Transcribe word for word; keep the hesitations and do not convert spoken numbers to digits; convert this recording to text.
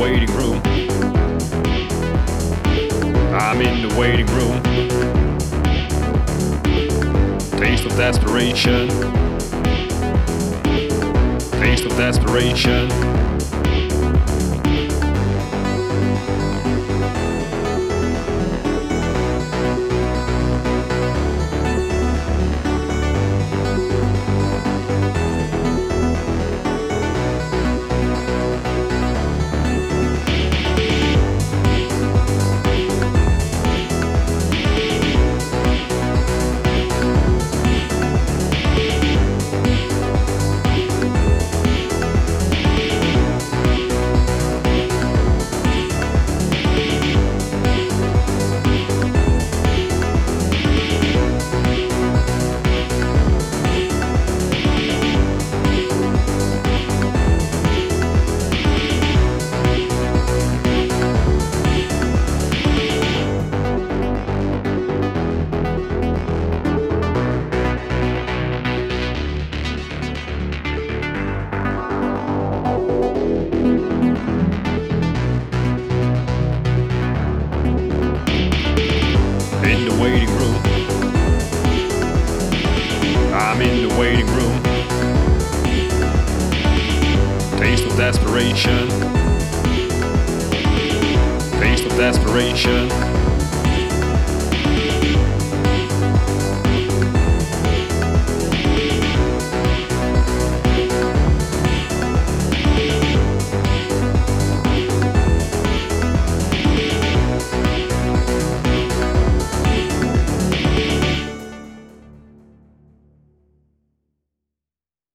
waiting room. I'm in the waiting room. Taste of desperation. Taste of desperation. In the waiting room. I'm in the waiting room. Taste of desperation. Taste of desperation.